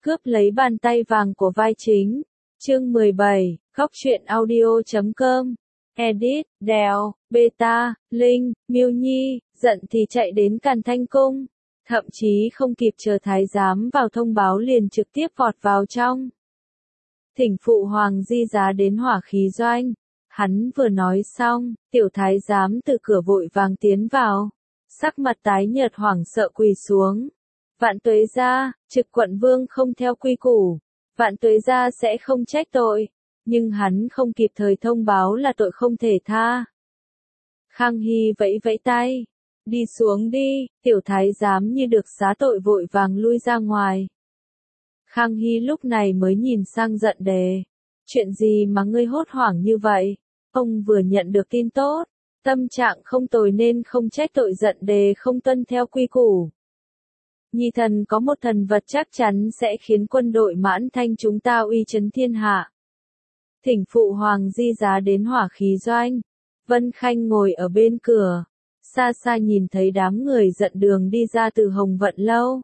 cướp lấy bàn tay vàng của vai chính. Chương 17, Góc truyện audio.com. Edit, Đèo, Beta, Linh, Miêu Nhi, giận thì chạy đến Càn Thanh Cung. Thậm chí không kịp chờ thái giám vào thông báo liền trực tiếp vọt vào trong. Thỉnh phụ hoàng di giá đến Hỏa Khí Doanh. Hắn vừa nói xong, tiểu thái giám từ cửa vội vàng tiến vào. Sắc mặt tái nhợt hoảng sợ quỳ xuống. Vạn tuế gia, trực quận vương không theo quy củ. Vạn tuế gia sẽ không trách tội. Nhưng hắn không kịp thời thông báo là tội không thể tha. Khang Hy vẫy vẫy tay. Đi xuống đi, tiểu thái giám như được xá tội vội vàng lui ra ngoài. Khang Hy lúc này mới nhìn sang giận đề. Chuyện gì mà ngươi hốt hoảng như vậy? Ông vừa nhận được tin tốt, tâm trạng không tồi nên không trách tội giận đề không tuân theo quy củ. Nhi thần có một thần vật chắc chắn sẽ khiến quân đội Mãn Thanh chúng ta uy chấn thiên hạ. Thỉnh phụ hoàng di giá đến Hỏa Khí Doanh. Vân Khanh ngồi ở bên cửa, xa xa nhìn thấy đám người giận đường đi ra từ Hồng Vận Lâu.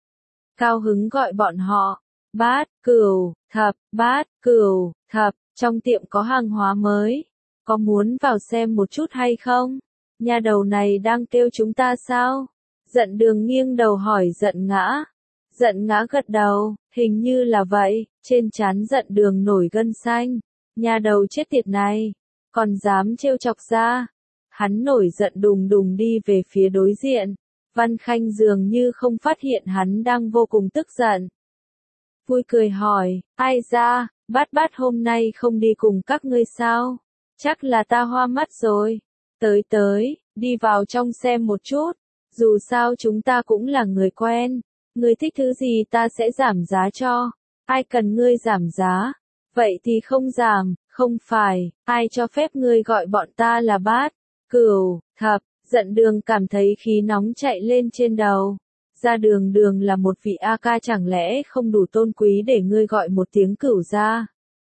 Cao hứng gọi bọn họ, bát, cửu, thập, bát, cửu, thập, trong tiệm có hàng hóa mới. Có muốn vào xem một chút hay không? Nhà đầu này đang kêu chúng ta sao? Giận đường nghiêng đầu hỏi giận ngã. Giận ngã gật đầu, hình như là vậy, trên trán giận đường nổi gân xanh. Nhà đầu chết tiệt này, còn dám trêu chọc ra. Hắn nổi giận đùng đùng đi về phía đối diện. Văn Khanh dường như không phát hiện hắn đang vô cùng tức giận. Vui cười hỏi, ai ra, bát bát hôm nay không đi cùng các ngươi sao? Chắc là ta hoa mắt rồi. Tới, đi vào trong xem một chút. Dù sao chúng ta cũng là người quen. Ngươi thích thứ gì ta sẽ giảm giá cho. Ai cần ngươi giảm giá? Vậy thì không giảm, không phải, ai cho phép ngươi gọi bọn ta là bát, cửu, thập. Giận đường cảm thấy khí nóng chạy lên trên đầu. Ra đường đường là một vị A ca chẳng lẽ không đủ tôn quý để ngươi gọi một tiếng cửu ra.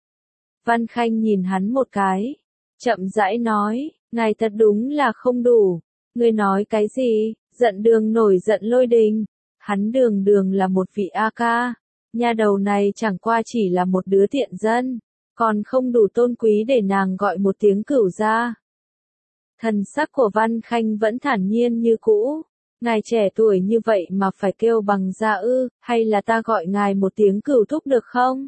Văn Khanh nhìn hắn một cái. Chậm rãi nói, ngài thật đúng là không đủ. Ngươi nói cái gì? Giận đường nổi giận lôi đình. Hắn đường đường là một vị A ca. Nhà đầu này chẳng qua chỉ là một đứa tiện dân. Còn không đủ tôn quý để nàng gọi một tiếng cửu ra. Thần sắc của Văn Khanh vẫn thản nhiên như cũ. Ngài trẻ tuổi như vậy mà phải kêu bằng gia ư, hay là ta gọi ngài một tiếng cửu thúc được không?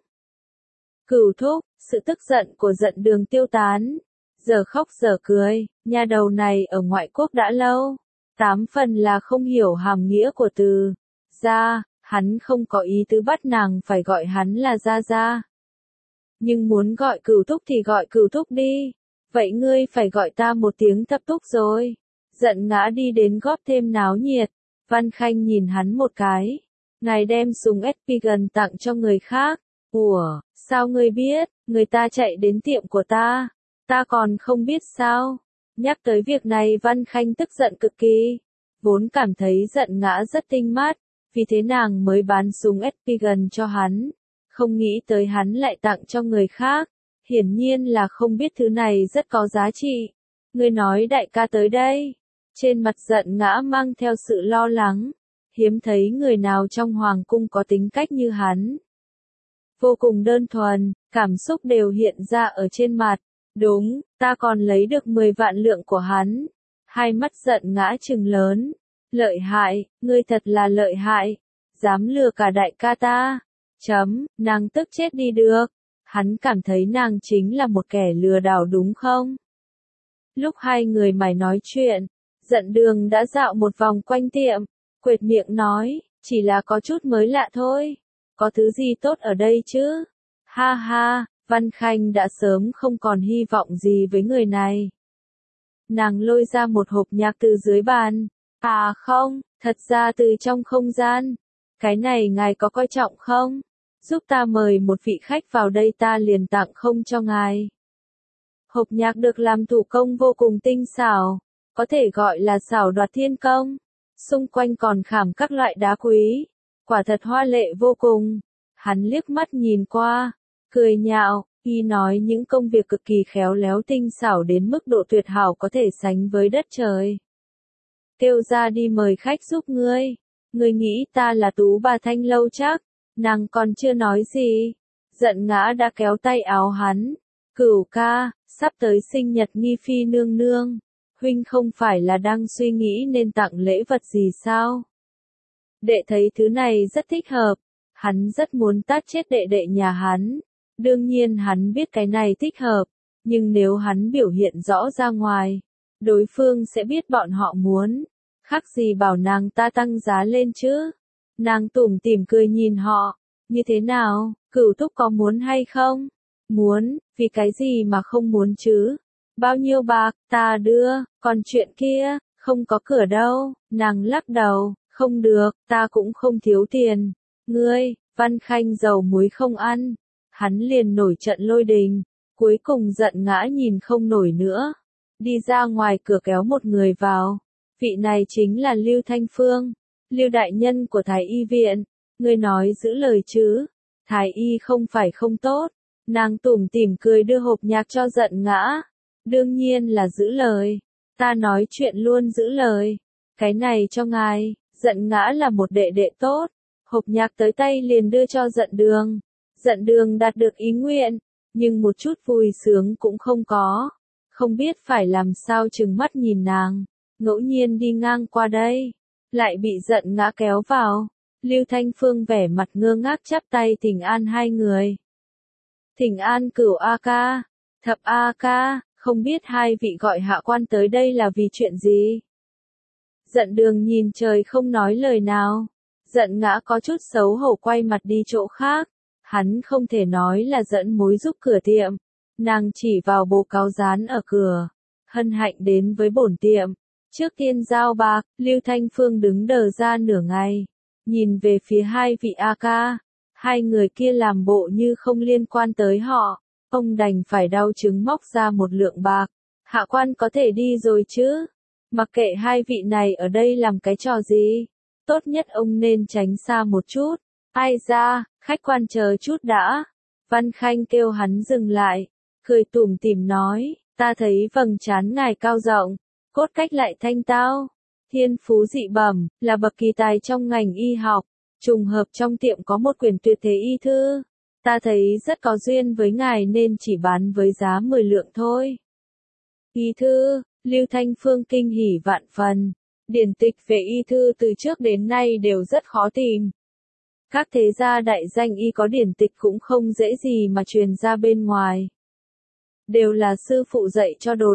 Cửu thúc, sự tức giận của giận đường tiêu tán. Giờ khóc giờ cười, nhà đầu này ở ngoại quốc đã lâu. 8 phần là không hiểu hàm nghĩa của từ gia, hắn không có ý tứ bắt nàng phải gọi hắn là gia gia. Nhưng muốn gọi cửu thúc thì gọi cửu thúc đi. Vậy ngươi phải gọi ta một tiếng thập thúc rồi. Giận ngã đi đến góp thêm náo nhiệt. Văn Khanh nhìn hắn một cái. Ngài đem súng SP gần tặng cho người khác. Ủa, sao ngươi biết, người ta chạy đến tiệm của ta. Ta còn không biết sao. Nhắc tới việc này Văn Khanh tức giận cực kỳ. Vốn cảm thấy giận ngã rất tinh mắt. Vì thế nàng mới bán súng SP gần cho hắn. Không nghĩ tới hắn lại tặng cho người khác. Hiển nhiên là không biết thứ này rất có giá trị. Ngươi nói đại ca tới đây. Trên mặt giận ngã mang theo sự lo lắng. Hiếm thấy người nào trong hoàng cung có tính cách như hắn. Vô cùng đơn thuần, cảm xúc đều hiện ra ở trên mặt. Đúng, ta còn lấy được 10 vạn lượng của hắn. Hai mắt giận ngã trừng lớn. Lợi hại, ngươi thật là lợi hại. Dám lừa cả đại ca ta. Nàng tức chết đi được. Hắn cảm thấy nàng chính là một kẻ lừa đảo đúng không? Lúc hai người mải nói chuyện, giận đường đã dạo một vòng quanh tiệm, quệt miệng nói, chỉ là có chút mới lạ thôi. Có thứ gì tốt ở đây chứ? Ha ha, Văn Khanh đã sớm không còn hy vọng gì với người này. Nàng lôi ra một hộp nhạc từ dưới bàn. À không, thật ra từ trong không gian. Cái này ngài có coi trọng không? Giúp ta mời một vị khách vào đây ta liền tặng không cho ngài. Hộp nhạc được làm thủ công vô cùng tinh xảo, có thể gọi là xảo đoạt thiên công. Xung quanh còn khảm các loại đá quý, quả thật hoa lệ vô cùng. Hắn liếc mắt nhìn qua, cười nhạo, y nói những công việc cực kỳ khéo léo tinh xảo đến mức độ tuyệt hảo có thể sánh với đất trời. Kêu ra đi mời khách giúp ngươi. Ngươi nghĩ ta là tú bà thanh lâu chắc? Nàng còn chưa nói gì, Giận Ngã đã kéo tay áo hắn. Cửu ca, sắp tới sinh nhật Nghi Phi nương nương, huynh không phải là đang suy nghĩ nên tặng lễ vật gì sao? Đệ thấy thứ này rất thích hợp, hắn rất muốn tát chết đệ đệ nhà hắn. Đương nhiên hắn biết cái này thích hợp, nhưng nếu hắn biểu hiện rõ ra ngoài, đối phương sẽ biết bọn họ muốn. Khác gì bảo nàng ta tăng giá lên chứ? Nàng tủm tỉm cười nhìn họ, như thế nào, Cửu thúc có muốn hay không? Muốn, vì cái gì mà không muốn chứ? Bao nhiêu bạc, ta đưa, còn chuyện kia, không có cửa đâu. Nàng lắc đầu, không được, ta cũng không thiếu tiền. Ngươi, Văn Khanh dầu muối không ăn. Hắn liền nổi trận lôi đình, cuối cùng Giận Ngã nhìn không nổi nữa. Đi ra ngoài cửa kéo một người vào. Vị này chính là Lưu Thanh Phương, Lưu đại nhân của Thái Y viện. Ngươi nói giữ lời chứ? Thái Y không phải không tốt. Nàng tủm tỉm cười đưa hộp nhạc cho Giận Ngã. Đương nhiên là giữ lời. Ta nói chuyện luôn giữ lời. Cái này cho ngài. Giận Ngã là một đệ đệ tốt. Hộp nhạc tới tay liền đưa cho Giận Đường. Giận Đường đạt được ý nguyện, nhưng một chút vui sướng cũng không có. Không biết phải làm sao trừng mắt nhìn nàng. Ngẫu nhiên đi ngang qua đây, lại bị Giận Ngã kéo vào. Lưu Thanh Phương vẻ mặt ngơ ngác chắp tay thỉnh an hai người. Thỉnh an Cửu A ca, Thập A ca, không biết hai vị gọi hạ quan tới đây là vì chuyện gì? Giận Đường nhìn trời không nói lời nào. Giận Ngã có chút xấu hổ quay mặt đi chỗ khác. Hắn không thể nói là dẫn mối giúp cửa tiệm. Nàng chỉ vào bố cáo dán ở cửa. Hân hạnh đến với bổn tiệm. Trước tiên giao bạc, Lưu Thanh Phương đứng đờ ra nửa ngày. Nhìn về phía hai vị A ca. Hai người kia làm bộ như không liên quan tới họ. Ông đành phải đau chứng móc ra một lượng bạc. Hạ quan có thể đi rồi chứ? Mặc kệ hai vị này ở đây làm cái trò gì. Tốt nhất ông nên tránh xa một chút. Ai ra, khách quan chờ chút đã. Văn Khanh kêu hắn dừng lại. Cười tủm tỉm nói, ta thấy vầng trán ngài cao rộng, cốt cách lại thanh tao. Thiên phú dị bẩm, là bậc kỳ tài trong ngành y học. Trùng hợp trong tiệm có một quyển tuyệt thế y thư. Ta thấy rất có duyên với ngài nên chỉ bán với giá 10 lượng thôi. Y thư, Lưu Thanh Phương kinh hỉ vạn phần. Điển tịch về y thư từ trước đến nay đều rất khó tìm. Các thế gia đại danh y có điển tịch cũng không dễ gì mà truyền ra bên ngoài. Đều là sư phụ dạy cho đồ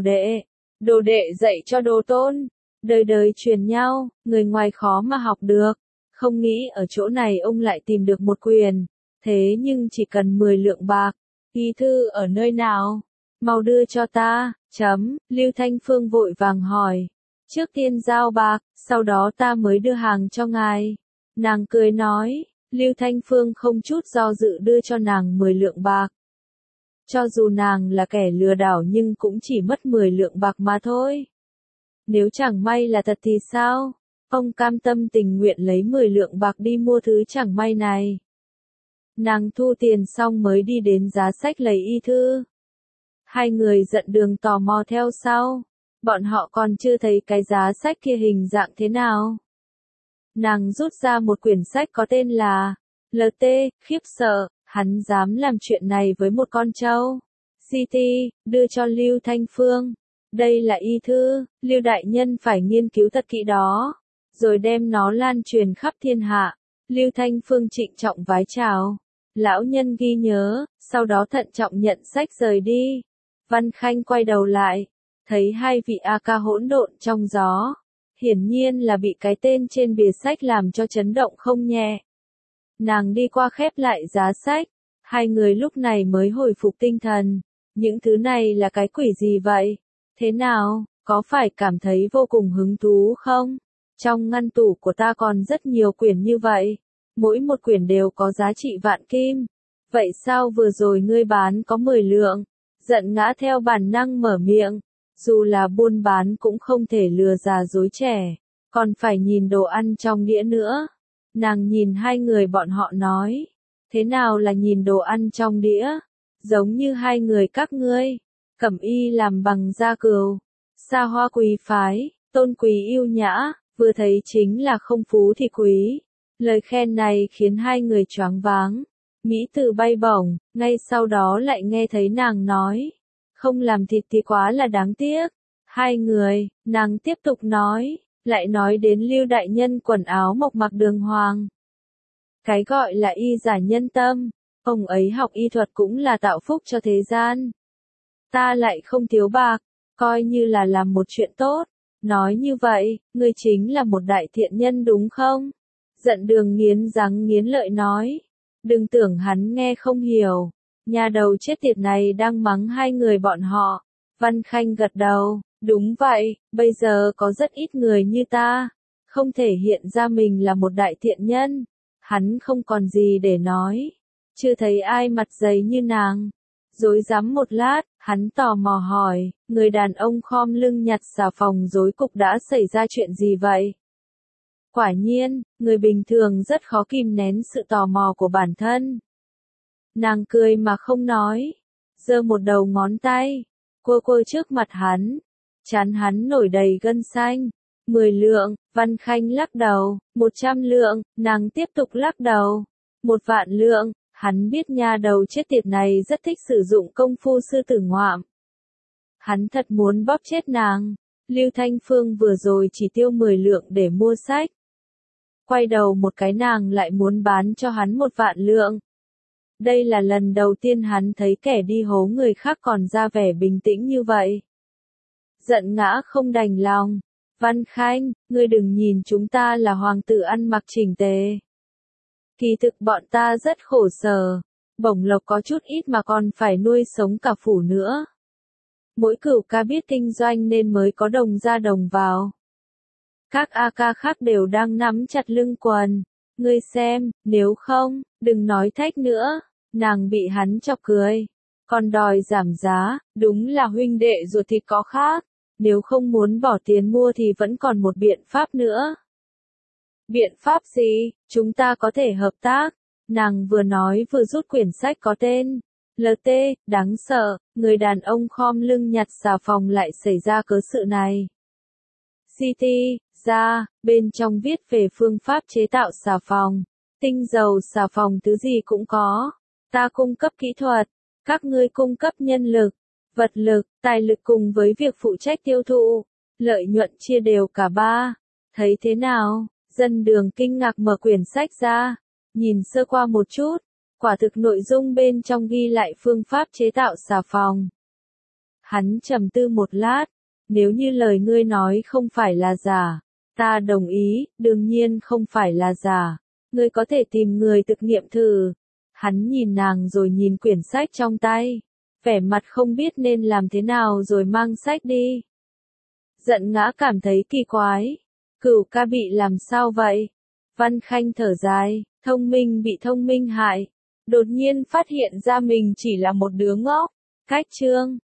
đệ dạy cho đồ tôn. Đời đời truyền nhau, người ngoài khó mà học được. Không nghĩ ở chỗ này ông lại tìm được một quyền. Thế nhưng chỉ cần 10 lượng bạc. Y thư ở nơi nào? Mau đưa cho ta. Lưu Thanh Phương vội vàng hỏi. Trước tiên giao bạc, sau đó ta mới đưa hàng cho ngài. Nàng cười nói. Lưu Thanh Phương không chút do dự đưa cho nàng 10 lượng bạc. Cho dù nàng là kẻ lừa đảo nhưng cũng chỉ mất 10 lượng bạc mà thôi. Nếu chẳng may là thật thì sao? Ông cam tâm tình nguyện lấy 10 lượng bạc đi mua thứ chẳng may này. Nàng thu tiền xong mới đi đến giá sách lấy y thư. Hai người Giận Đường tò mò theo sau. Bọn họ còn chưa thấy cái giá sách kia hình dạng thế nào. Nàng rút ra một quyển sách có tên là LT, khiếp sợ, hắn dám làm chuyện này với một con trâu. CT, đưa cho Lưu Thanh Phương. Đây là y thư, Lưu đại nhân phải nghiên cứu thật kỹ đó, rồi đem nó lan truyền khắp thiên hạ. Lưu Thanh Phương trịnh trọng vái chào. Lão nhân ghi nhớ, sau đó thận trọng nhận sách rời đi. Văn Khanh quay đầu lại, thấy hai vị A ca hỗn độn trong gió. Hiển nhiên là bị cái tên trên bìa sách làm cho chấn động không nhẹ. Nàng đi qua khép lại giá sách. Hai người lúc này mới hồi phục tinh thần. Những thứ này là cái quỷ gì vậy? Thế nào, có phải cảm thấy vô cùng hứng thú không? Trong ngăn tủ của ta còn rất nhiều quyển như vậy. Mỗi một quyển đều có giá trị vạn kim. Vậy sao vừa rồi ngươi bán có 10 lượng? Giận Ngã theo bản năng mở miệng. Dù là buôn bán cũng không thể lừa già dối trẻ. Còn phải nhìn đồ ăn trong đĩa nữa. Nàng nhìn hai người bọn họ nói. Thế nào là nhìn đồ ăn trong đĩa? Giống như hai người các ngươi. Cẩm y làm bằng da cừu. Xa hoa quý phái, tôn quý yêu nhã, vừa thấy chính là không phú thì quý. Lời khen này khiến hai người choáng váng. Mỹ Từ bay bổng, ngay sau đó lại nghe thấy nàng nói. Không làm thịt thì quá là đáng tiếc. Hai người, nàng tiếp tục nói, lại nói đến Lưu đại nhân quần áo mộc mạc đường hoàng. Cái gọi là y giả nhân tâm, ông ấy học y thuật cũng là tạo phúc cho thế gian. Ta lại không thiếu bạc, coi như là làm một chuyện tốt. Nói như vậy, ngươi chính là một đại thiện nhân đúng không? Giận Đường nghiến răng nghiến lợi nói. Đừng tưởng hắn nghe không hiểu. Nhà đầu chết tiệt này đang mắng hai người bọn họ. Văn Khanh gật đầu. Đúng vậy, bây giờ có rất ít người như ta. Không thể hiện ra mình là một đại thiện nhân. Hắn không còn gì để nói. Chưa thấy ai mặt dày như nàng. Rối rắm một lát, hắn tò mò hỏi, người đàn ông khom lưng nhặt xà phòng rối cục đã xảy ra chuyện gì vậy? Quả nhiên, người bình thường rất khó kìm nén sự tò mò của bản thân. Nàng cười mà không nói, giơ một đầu ngón tay, cua cua trước mặt hắn, trán hắn nổi đầy gân xanh. 10 lượng, Văn Khanh lắc đầu, 100 lượng, nàng tiếp tục lắc đầu, 1.000.000 lượng. Hắn biết nha đầu chết tiệt này rất thích sử dụng công phu sư tử ngoạm. Hắn thật muốn bóp chết nàng. Lưu Thanh Phương vừa rồi chỉ tiêu 10 lượng để mua sách. Quay đầu một cái nàng lại muốn bán cho hắn 1.000.000 lượng. Đây là lần đầu tiên hắn thấy kẻ đi hố người khác còn ra vẻ bình tĩnh như vậy. Giận ngã không đành lòng. Văn Khanh, ngươi đừng nhìn chúng ta là hoàng tử ăn mặc chỉnh tề. Kỳ thực bọn ta rất khổ sở, bổng lộc có chút ít mà còn phải nuôi sống cả phủ nữa. Mỗi cửu ca biết kinh doanh nên mới có đồng ra đồng vào. Các A ca khác đều đang nắm chặt lưng quần. Ngươi xem, nếu không, đừng nói thách nữa. Nàng bị hắn chọc cười. Còn đòi giảm giá, đúng là huynh đệ ruột thịt có khác. Nếu không muốn bỏ tiền mua thì vẫn còn một biện pháp nữa. Biện pháp gì? Chúng ta có thể hợp tác. Nàng vừa nói vừa rút quyển sách có tên LT, đáng sợ, người đàn ông khom lưng nhặt xà phòng lại xảy ra cớ sự này. City, ra, bên trong viết về phương pháp chế tạo xà phòng. Tinh dầu xà phòng thứ gì cũng có. Ta cung cấp kỹ thuật, các ngươi cung cấp nhân lực, vật lực, tài lực cùng với việc phụ trách tiêu thụ. Lợi nhuận chia đều cả ba. Thấy thế nào? Dân Đường kinh ngạc mở quyển sách ra, nhìn sơ qua một chút, quả thực nội dung bên trong ghi lại phương pháp chế tạo xà phòng. Hắn trầm tư một lát, nếu như lời ngươi nói không phải là giả, ta đồng ý, đương nhiên không phải là giả, ngươi có thể tìm người thực nghiệm thử. Hắn nhìn nàng rồi nhìn quyển sách trong tay, vẻ mặt không biết nên làm thế nào rồi mang sách đi. Giận ngã cảm thấy kỳ quái. Cửu ca bị làm sao vậy? Văn Khanh thở dài, thông minh bị thông minh hại. Đột nhiên phát hiện ra mình chỉ là một đứa ngốc. Cách chương